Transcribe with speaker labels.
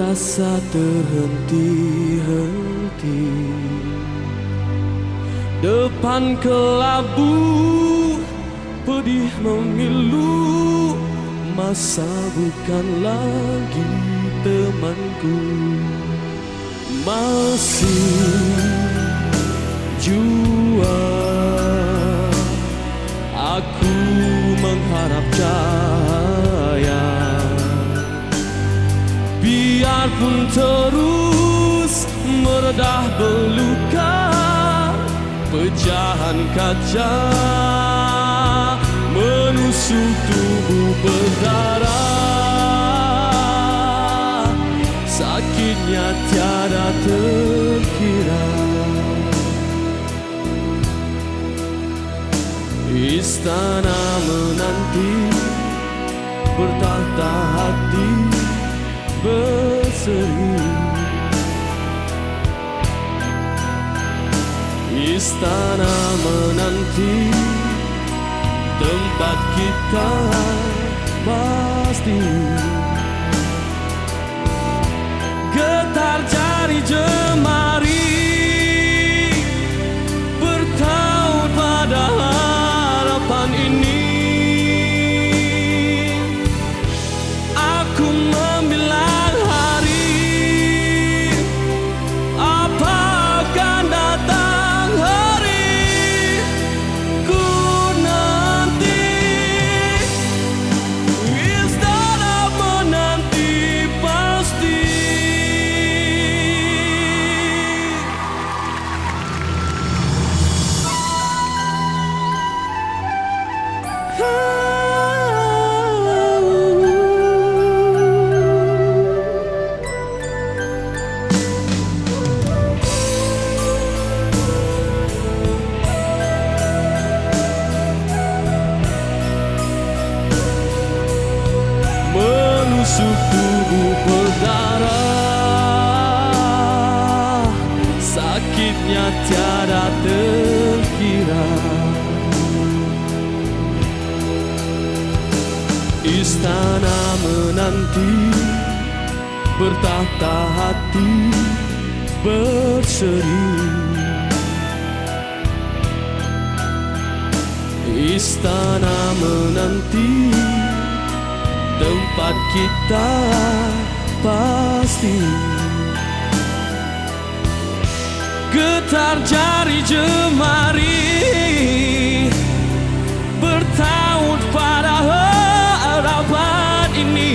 Speaker 1: terasa terhenti-henti depan kelabu pedih memilu. Masa bukan lagi temanku, masih jua aku mengharap cahaya. Biarpun terus meredah beluka, pecahan kaca menusuk tubuh berdarah. Sakitnya tiada terkira. Istana menanti, bertahta hati berseri. Istana menanti, tempat kita pasti. Getar jari jemari bertaut pada harapan ini. Aku membilang hari, apa akan datang hari ku nanti. Istana menanti pasti. Menusuk tubuh berdarah, sakitnya tiada terkira. Istana menanti, bertahta hati berseri. Istana menanti, tempat kita pasti. Getar jari jemari bertaut pada harapan ini.